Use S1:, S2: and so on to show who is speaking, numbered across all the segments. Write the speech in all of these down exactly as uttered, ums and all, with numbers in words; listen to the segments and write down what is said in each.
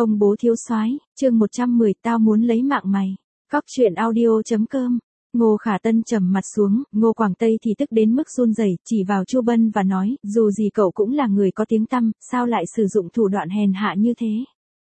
S1: Ông bố thiếu soái, chương một trăm mười, tao muốn lấy mạng mày. Góc truyện audio.com. Ngô Khả Tân trầm mặt xuống, Ngô Quảng Tây thì tức đến mức run rẩy, chỉ vào Chu Bân và nói, dù gì cậu cũng là người có tiếng tăm, sao lại sử dụng thủ đoạn hèn hạ như thế?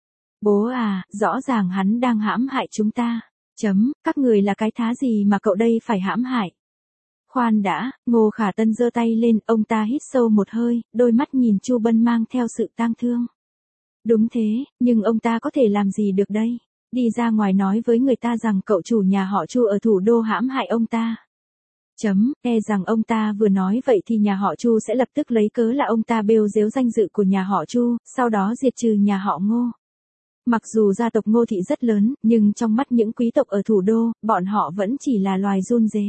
S1: Bố à, rõ ràng hắn đang hãm hại chúng ta. Chấm, các người là cái thá gì mà cậu đây phải hãm hại? Khoan đã, Ngô Khả Tân giơ tay lên, ông ta hít sâu một hơi, đôi mắt nhìn Chu Bân mang theo sự tang thương. Đúng thế, nhưng ông ta có thể làm gì được đây? Đi ra ngoài nói với người ta rằng cậu chủ nhà họ Chu ở thủ đô hãm hại ông ta. Chấm, e rằng ông ta vừa nói vậy thì nhà họ Chu sẽ lập tức lấy cớ là ông ta bêu dếu danh dự của nhà họ Chu, sau đó diệt trừ nhà họ Ngô. Mặc dù gia tộc Ngô thị rất lớn, nhưng trong mắt những quý tộc ở thủ đô, bọn họ vẫn chỉ là loài run rế.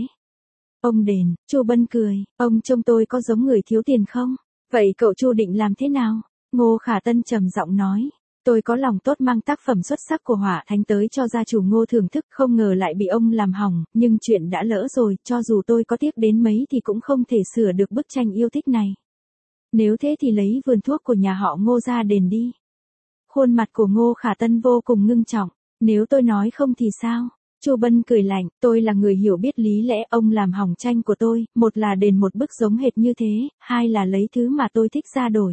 S1: Ông Đền, Chu Bân cười, ông trông tôi có giống người thiếu tiền không? Vậy cậu Chu định làm thế nào? Ngô Khả Tân trầm giọng nói, tôi có lòng tốt mang tác phẩm xuất sắc của Hỏa Thánh tới cho gia chủ Ngô thưởng thức, không ngờ lại bị ông làm hỏng, nhưng chuyện đã lỡ rồi, cho dù tôi có tiếc đến mấy thì cũng không thể sửa được bức tranh yêu thích này. Nếu thế thì lấy vườn thuốc của nhà họ Ngô ra đền đi. Khuôn mặt của Ngô Khả Tân vô cùng ngưng trọng, nếu tôi nói không thì sao? Chu Bân cười lạnh, tôi là người hiểu biết lý lẽ, ông làm hỏng tranh của tôi, một là đền một bức giống hệt như thế, hai là lấy thứ mà tôi thích ra đổi.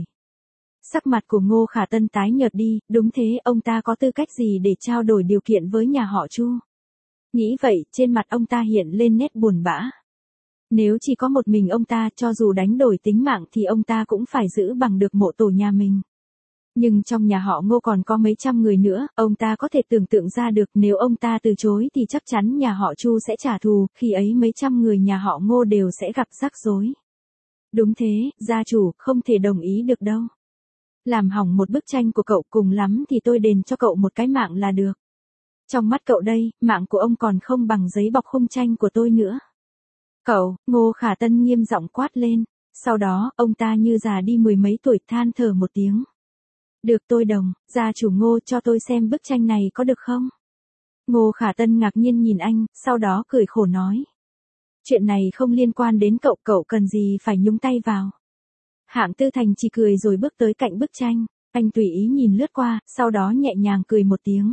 S1: Sắc mặt của Ngô Khả Tân tái nhợt đi, đúng thế, ông ta có tư cách gì để trao đổi điều kiện với nhà họ Chu? Nghĩ vậy, trên mặt ông ta hiện lên nét buồn bã. Nếu chỉ có một mình ông ta, cho dù đánh đổi tính mạng thì ông ta cũng phải giữ bằng được mộ tổ nhà mình. Nhưng trong nhà họ Ngô còn có mấy trăm người nữa, ông ta có thể tưởng tượng ra được nếu ông ta từ chối thì chắc chắn nhà họ Chu sẽ trả thù, khi ấy mấy trăm người nhà họ Ngô đều sẽ gặp rắc rối. Đúng thế, gia chủ, không thể đồng ý được đâu. Làm hỏng một bức tranh của cậu, cùng lắm thì tôi đền cho cậu một cái mạng là được. Trong mắt cậu đây, mạng của ông còn không bằng giấy bọc khung tranh của tôi nữa. Cậu, Ngô Khả Tân nghiêm giọng quát lên, sau đó, ông ta như già đi mười mấy tuổi than thở một tiếng. Được tôi đồng, gia chủ Ngô cho tôi xem bức tranh này có được không? Ngô Khả Tân ngạc nhiên nhìn anh, sau đó cười khổ nói. Chuyện này không liên quan đến cậu, cậu cần gì phải nhúng tay vào. Hạng Tư Thành chỉ cười rồi bước tới cạnh bức tranh, anh tùy ý nhìn lướt qua, sau đó nhẹ nhàng cười một tiếng.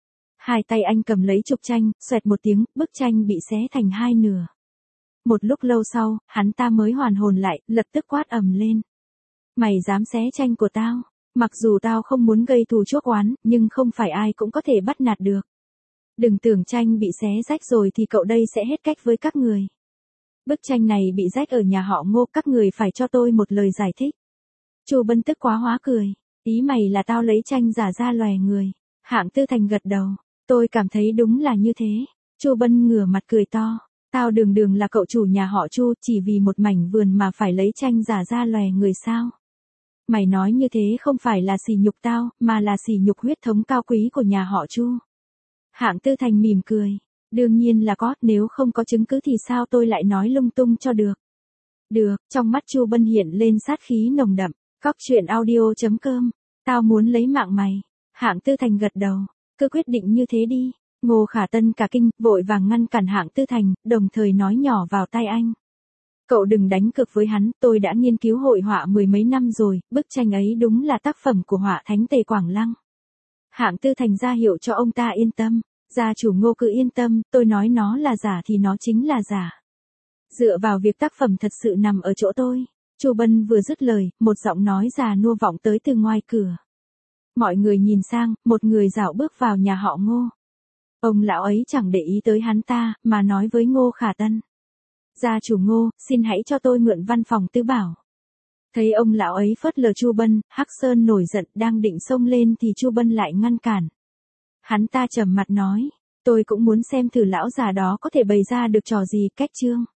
S1: Hai tay anh cầm lấy trục tranh, xoẹt một tiếng, bức tranh bị xé thành hai nửa. Một lúc lâu sau, hắn ta mới hoàn hồn lại, lập tức quát ầm lên. Mày dám xé tranh của tao? Mặc dù tao không muốn gây thù chuốc oán, nhưng không phải ai cũng có thể bắt nạt được. Đừng tưởng tranh bị xé rách rồi thì cậu đây sẽ hết cách với các người. Bức tranh này bị rách ở nhà họ Ngô, các người phải cho tôi một lời giải thích. Chu Bân tức quá hóa cười, ý mày là tao lấy tranh giả ra lòe người. Hạng Tư Thành gật đầu, tôi cảm thấy đúng là như thế. Chu Bân ngửa mặt cười to, tao đường đường là cậu chủ nhà họ Chu, chỉ vì một mảnh vườn mà phải lấy tranh giả ra lòe người sao? Mày nói như thế không phải là sỉ nhục tao, mà là sỉ nhục huyết thống cao quý của nhà họ Chu. Hạng Tư Thành mỉm cười, đương nhiên là có, nếu không có chứng cứ thì sao tôi lại nói lung tung cho được. Được, trong mắt Chu Bân hiện lên sát khí nồng đậm, góc truyện audio.com, tao muốn lấy mạng mày. Hạng Tư Thành gật đầu, cứ quyết định như thế đi. Ngô Khả Tân cả kinh, vội vàng ngăn cản Hạng Tư Thành, đồng thời nói nhỏ vào tai anh. Cậu đừng đánh cược với hắn, tôi đã nghiên cứu hội họa mười mấy năm rồi, bức tranh ấy đúng là tác phẩm của Họa Thánh Tề Quảng Lăng. Hạng Tư Thành ra hiệu cho ông ta yên tâm, gia chủ Ngô cứ yên tâm, tôi nói nó là giả thì nó chính là giả. Dựa vào việc tác phẩm thật sự nằm ở chỗ tôi. Chu Bân vừa dứt lời, một giọng nói già nua vọng tới từ ngoài cửa. Mọi người nhìn sang, một người dạo bước vào nhà họ Ngô. Ông lão ấy chẳng để ý tới hắn ta, mà nói với Ngô Khả Tân. Gia chủ Ngô, xin hãy cho tôi mượn văn phòng Tứ Bảo. Thấy ông lão ấy phớt lờ Chu Bân, Hắc Sơn nổi giận đang định xông lên thì Chu Bân lại ngăn cản. Hắn ta trầm mặt nói, tôi cũng muốn xem thử lão già đó có thể bày ra được trò gì cách chương.